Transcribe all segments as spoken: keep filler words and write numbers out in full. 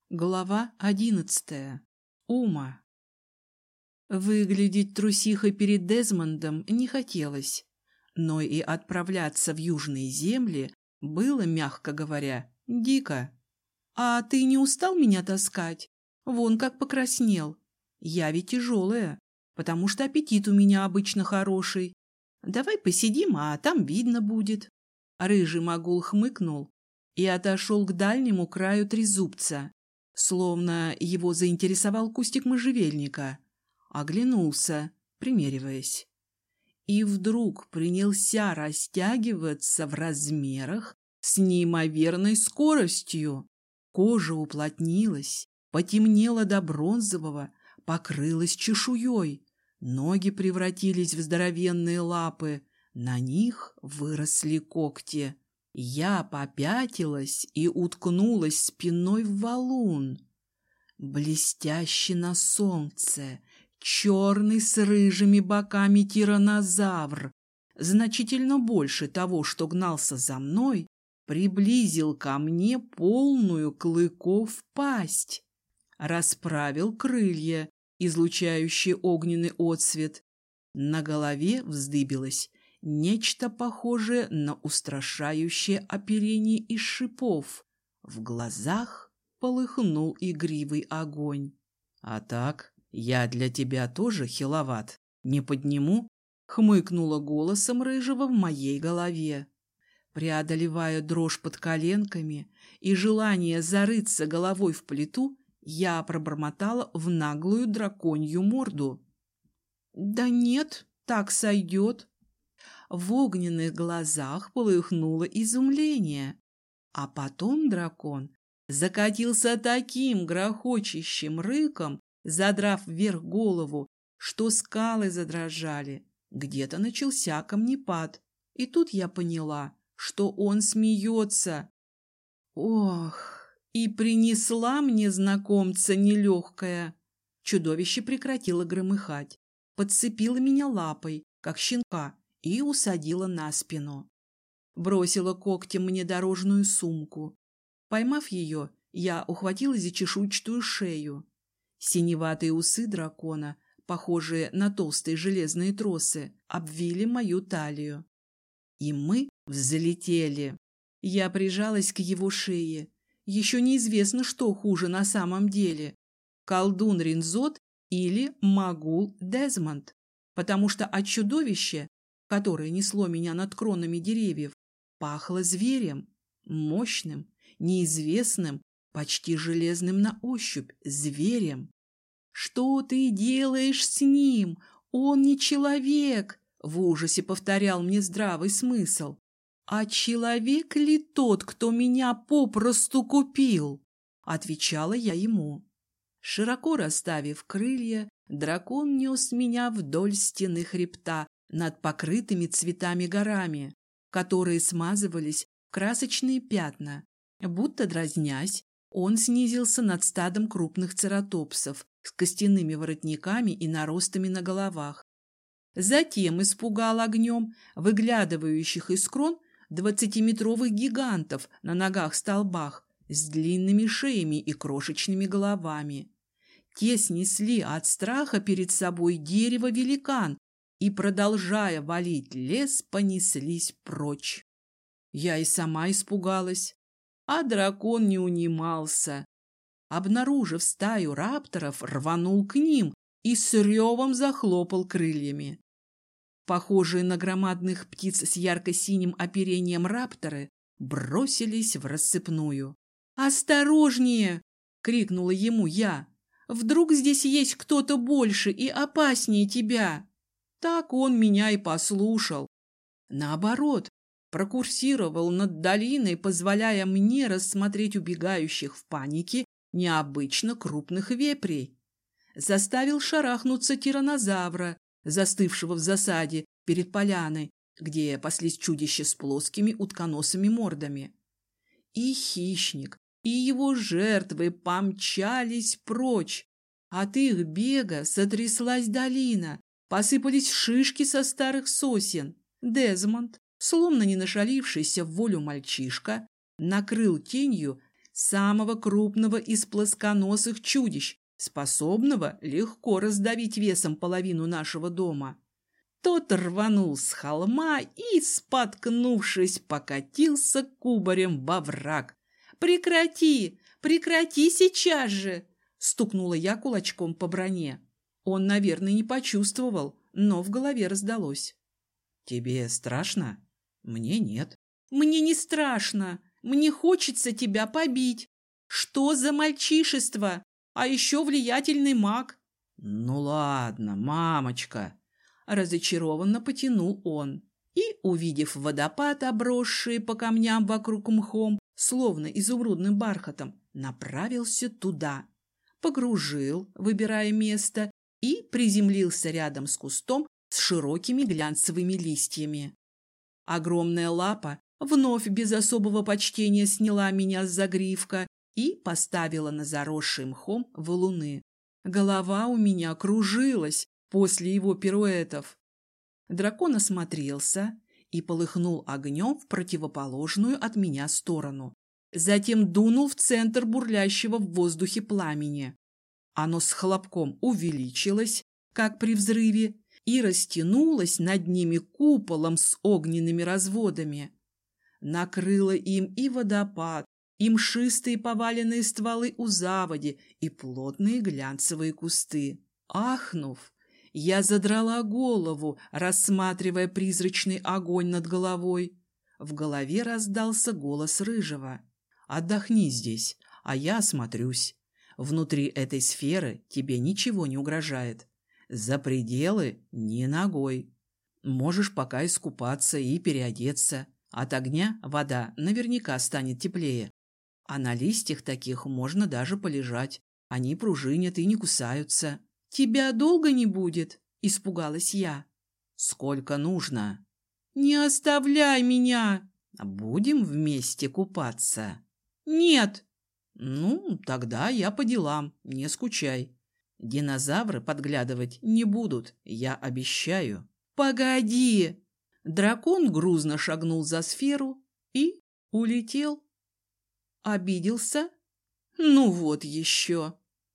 Глава одиннадцатая. Ума. Выглядеть трусихой перед Дезмондом не хотелось, но и отправляться в южные земли было, мягко говоря, дико. «А ты не устал меня таскать? Вон как покраснел. Я ведь тяжелая, потому что аппетит у меня обычно хороший. Давай посидим, а там видно будет». Рыжий могул хмыкнул и отошел к дальнему краю трезубца, словно его заинтересовал кустик можжевельника. Оглянулся, примериваясь. И вдруг принялся растягиваться в размерах с неимоверной скоростью. Кожа уплотнилась, потемнела до бронзового, покрылась чешуей. Ноги превратились в здоровенные лапы, на них выросли когти. Я попятилась и уткнулась спиной в валун. Блестящий на солнце, черный с рыжими боками тираннозавр, значительно больше того, что гнался за мной, приблизил ко мне полную клыков пасть. Расправил крылья, излучающие огненный отсвет. На голове вздыбилось нечто похожее на устрашающее оперение из шипов. В глазах полыхнул игривый огонь. «А так, я для тебя тоже хиловат. Не подниму?» — хмыкнула голосом рыжего в моей голове. Преодолевая дрожь под коленками и желание зарыться головой в плиту, я пробормотала в наглую драконью морду. «Да нет, так сойдет». В огненных глазах полыхнуло изумление, а потом дракон закатился таким грохочущим рыком, задрав вверх голову, что скалы задрожали. Где-то начался камнепад, и тут я поняла, что он смеется. Ох, и принесла мне знакомца нелегкая. Чудовище прекратило громыхать, подцепило меня лапой, как щенка, и усадила на спину. Бросила когтем мне дорожную сумку. Поймав ее, я ухватилась за чешуйчатую шею. Синеватые усы дракона, похожие на толстые железные тросы, обвили мою талию. И мы взлетели. Я прижалась к его шее. Еще неизвестно, что хуже на самом деле — колдун Ринзот или могул Дезмонд, потому что от чудовища, которое несло меня над кронами деревьев, пахло зверем, мощным, неизвестным, почти железным на ощупь зверем. «Что ты делаешь с ним? Он не человек!» — в ужасе повторял мне здравый смысл. «А человек ли тот, кто меня попросту купил?» — отвечала я ему. Широко расставив крылья, дракон нес меня вдоль стены хребта над покрытыми цветами горами, которые смазывались в красочные пятна. Будто дразнясь, он снизился над стадом крупных цератопсов с костяными воротниками и наростами на головах. Затем испугал огнем выглядывающих из крон двадцатиметровых гигантов на ногах-столбах с длинными шеями и крошечными головами. Те снесли от страха перед собой дерево-великан и, продолжая валить лес, понеслись прочь. Я и сама испугалась, а дракон не унимался. Обнаружив стаю рапторов, рванул к ним и с ревом захлопал крыльями. Похожие на громадных птиц с ярко-синим оперением рапторы бросились в рассыпную. «Осторожнее!» — крикнула ему я. «Вдруг здесь есть кто-то больше и опаснее тебя?» Так он меня и послушал. Наоборот, прокурсировал над долиной, позволяя мне рассмотреть убегающих в панике необычно крупных вепрей. Заставил шарахнуться тираннозавра, застывшего в засаде перед поляной, где паслись чудища с плоскими утконосыми мордами. И хищник, и его жертвы помчались прочь. От их бега сотряслась долина, посыпались шишки со старых сосен. Дезмонд, словно не нашалившийся в волю мальчишка, накрыл тенью самого крупного из плосконосых чудищ, способного легко раздавить весом половину нашего дома. Тот рванул с холма и, споткнувшись, покатился кубарем во враг. «Прекрати! Прекрати сейчас же!» — стукнула я кулачком по броне. Он, наверное, не почувствовал, но в голове раздалось. «Тебе страшно? Мне нет». «Мне не страшно. Мне хочется тебя побить. Что за мальчишество? А еще влиятельный маг». «Ну ладно, мамочка», — разочарованно потянул он. И, увидев водопад, обросший по камням вокруг мхом, словно изумрудным бархатом, направился туда. Погружил, выбирая место, и приземлился рядом с кустом с широкими глянцевыми листьями. Огромная лапа вновь без особого почтения сняла меня с загривка и поставила на заросший мхом валуны. Голова у меня кружилась после его пируэтов. Дракон осмотрелся и полыхнул огнем в противоположную от меня сторону. Затем дунул в центр бурлящего в воздухе пламени. Оно с хлопком увеличилось, как при взрыве, и растянулось над ними куполом с огненными разводами. Накрыло им и водопад, и мшистые поваленные стволы у заводи, и плотные глянцевые кусты. Ахнув, я задрала голову, рассматривая призрачный огонь над головой. В голове раздался голос Рыжего. «Отдохни здесь, а я осмотрюсь. Внутри этой сферы тебе ничего не угрожает. За пределы ни ногой. Можешь пока искупаться и переодеться. От огня вода наверняка станет теплее. А на листьях таких можно даже полежать. Они пружинят и не кусаются». «Тебя долго не будет?» – испугалась я. «Сколько нужно?» «Не оставляй меня!» «Будем вместе купаться?» «Нет!» «Ну, тогда я по делам, не скучай. Динозавры подглядывать не будут, я обещаю». «Погоди!» Дракон грузно шагнул за сферу и улетел. Обиделся? Ну вот еще.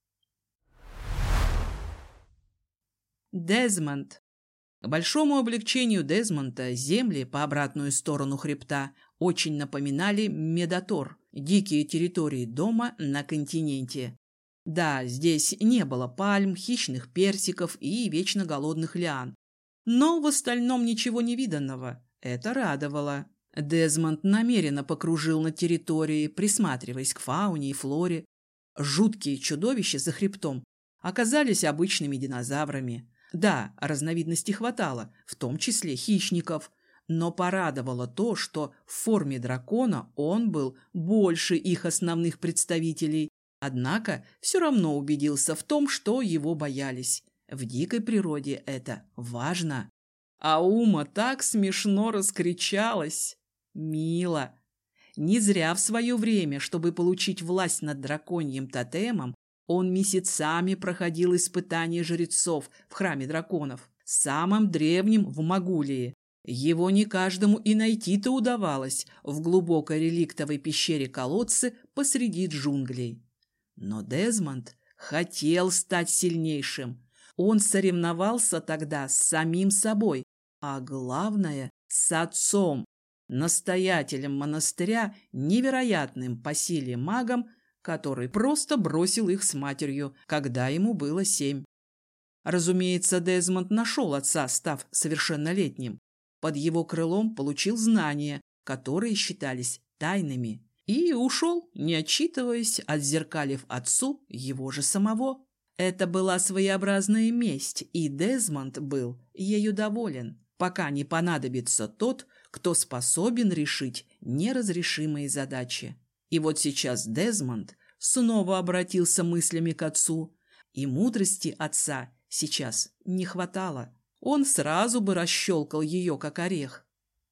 Дезмонд. К большому облегчению Дезмонда земли по обратную сторону хребта очень напоминали Медотор, дикие территории дома на континенте. Да, здесь не было пальм, хищных персиков и вечно голодных лиан. Но в остальном ничего не виданного. Это радовало. Дезмонд намеренно покружил над территорией, присматриваясь к фауне и флоре. Жуткие чудовища за хребтом оказались обычными динозаврами. Да, разновидностей хватало, в том числе хищников, но порадовало то, что в форме дракона он был больше их основных представителей, однако все равно убедился в том, что его боялись. В дикой природе это важно. А Ума так смешно раскричалась. Мило. Не зря в свое время, чтобы получить власть над драконьим тотемом, он месяцами проходил испытания жрецов в храме драконов, самым древним в Магулии. Его не каждому и найти-то удавалось в глубокой реликтовой пещере-колодце посреди джунглей. Но Дезмонд хотел стать сильнейшим. Он соревновался тогда с самим собой, а главное – с отцом, настоятелем монастыря, невероятным по силе магом, который просто бросил их с матерью, когда ему было семь. Разумеется, Дезмонд нашел отца, став совершеннолетним. Под его крылом получил знания, которые считались тайными, и ушел, не отчитываясь, отзеркалив отцу его же самого. Это была своеобразная месть, и Дезмонд был ею доволен, пока не понадобится тот, кто способен решить неразрешимые задачи. И вот сейчас Дезмонд снова обратился мыслями к отцу, и мудрости отца сейчас не хватало. Он сразу бы расщелкал ее, как орех.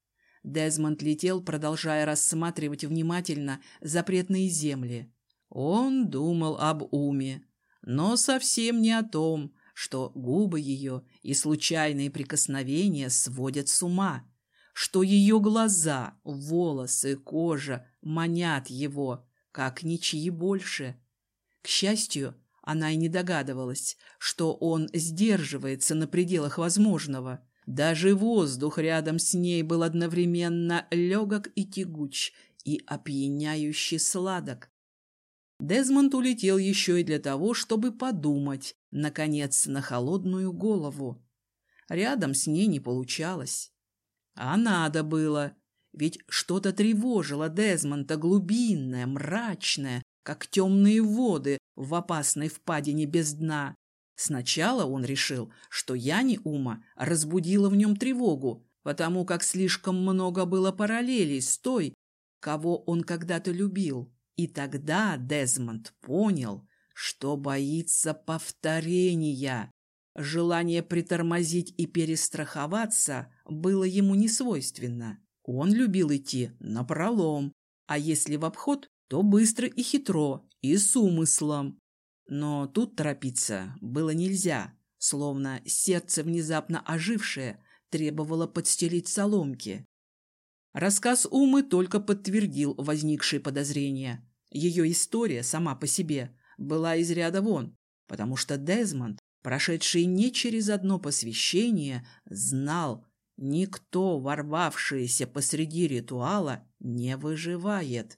Дезмонд летел, продолжая рассматривать внимательно запретные земли. Он думал об Уме, но совсем не о том, что губы ее и случайные прикосновения сводят с ума, что ее глаза, волосы, кожа манят его, как ничьи больше. К счастью, она и не догадывалась, что он сдерживается на пределах возможного. Даже воздух рядом с ней был одновременно легок и тягуч, и опьяняюще сладок. Дезмонд улетел еще и для того, чтобы подумать, наконец, на холодную голову. Рядом с ней не получалось. А надо было, ведь что-то тревожило Дезмонда глубинное, мрачное, как темные воды в опасной впадине без дна. Сначала он решил, что Яни Ума разбудила в нем тревогу, потому как слишком много было параллелей с той, кого он когда-то любил. И тогда Дезмонд понял, что боится повторения. Желание притормозить и перестраховаться было ему не свойственно. Он любил идти напролом, а если в обход, то быстро и хитро, и с умыслом. Но тут торопиться было нельзя, словно сердце, внезапно ожившее, требовало подстелить соломки. Рассказ Умы только подтвердил возникшие подозрения. Ее история сама по себе была из ряда вон, потому что Дезмонд, прошедший не через одно посвящение, знал, никто, ворвавшийся посреди ритуала, не выживает.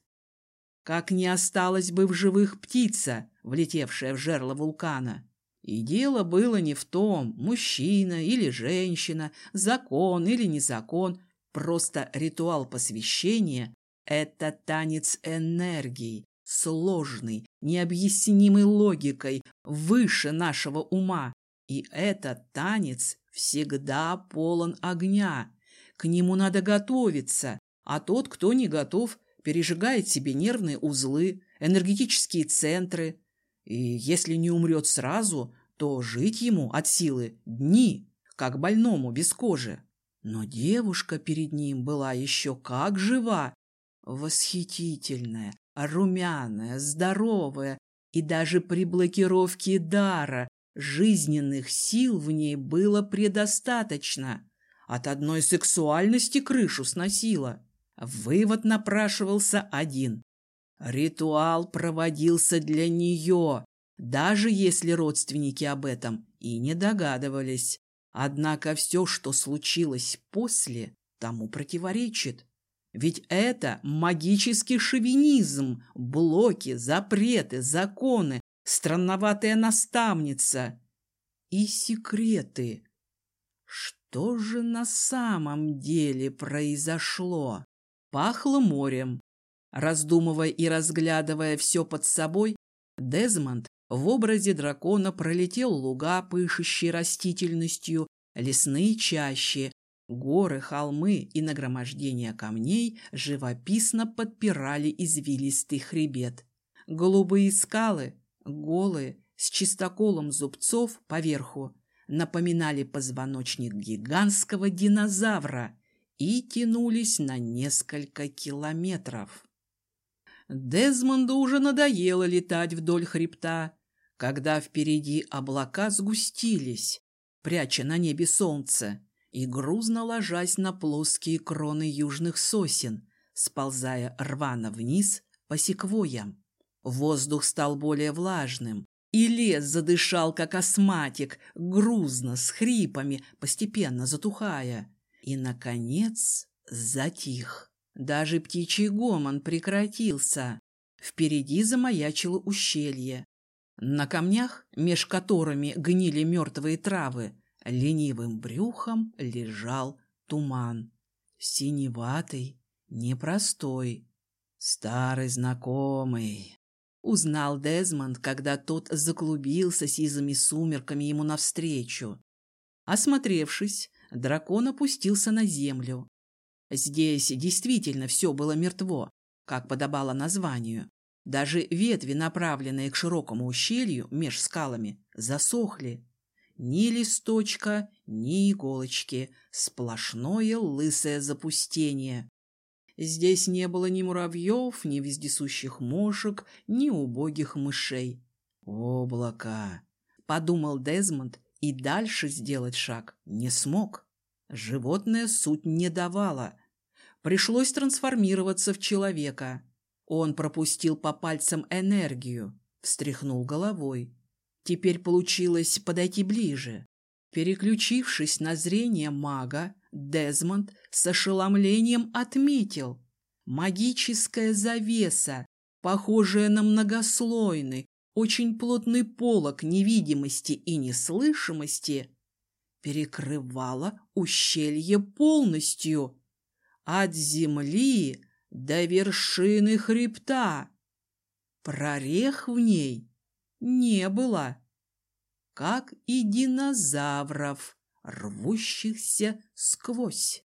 Как не осталась бы в живых птица, влетевшая в жерло вулкана. И дело было не в том, мужчина или женщина, закон или не закон, просто ритуал посвящения – это танец энергии, сложный, необъяснимой логикой, выше нашего ума. И этот танец всегда полон огня. К нему надо готовиться, а тот, кто не готов, пережигает себе нервные узлы, энергетические центры. И если не умрет сразу, то жить ему от силы дни, как больному без кожи. Но девушка перед ним была еще как жива, восхитительная, румяная, здоровая, и даже при блокировке дара жизненных сил в ней было предостаточно. От одной сексуальности крышу сносила. Вывод напрашивался один. Ритуал проводился для нее, даже если родственники об этом и не догадывались. Однако все, что случилось после, тому противоречит. Ведь это магический шовинизм, блоки, запреты, законы, странноватая наставница и секреты. Что же на самом деле произошло? Пахло морем. Раздумывая и разглядывая все под собой, Дезмонд в образе дракона пролетел луга, пышущие растительностью, лесные чащи, горы, холмы и нагромождение камней живописно подпирали извилистый хребет. Голубые скалы, голые, с чистоколом зубцов поверху, напоминали позвоночник гигантского динозавра и тянулись на несколько километров. Дезмонду уже надоело летать вдоль хребта, когда впереди облака сгустились, пряча на небе солнце, и грузно ложась на плоские кроны южных сосен, сползая рвано вниз по секвойям. Воздух стал более влажным, и лес задышал, как астматик, грузно, с хрипами, постепенно затухая. И, наконец, затих. Даже птичий гомон прекратился. Впереди замаячило ущелье. На камнях, меж которыми гнили мертвые травы, ленивым брюхом лежал туман. Синеватый, непростой, старый знакомый. Узнал Дезмонд, когда тот заклубился сизыми сумерками ему навстречу. Осмотревшись, дракон опустился на землю. Здесь действительно все было мертво, как подобало названию. Даже ветви, направленные к широкому ущелью меж скалами, засохли. Ни листочка, ни иголочки, сплошное лысое запустение. Здесь не было ни муравьев, ни вездесущих мошек, ни убогих мышей. «Облако!» — подумал Дезмонд, и дальше сделать шаг не смог. Животное суть не давала. Пришлось трансформироваться в человека. Он пропустил по пальцам энергию, встряхнул головой. Теперь получилось подойти ближе. Переключившись на зрение мага, Дезмонд с ошеломлением отметил: магическая завеса, похожая на многослойный, очень плотный полог невидимости и неслышимости, перекрывала ущелье полностью, от земли до вершины хребта. Прорех в ней не было, как и динозавров, рвущихся сквозь.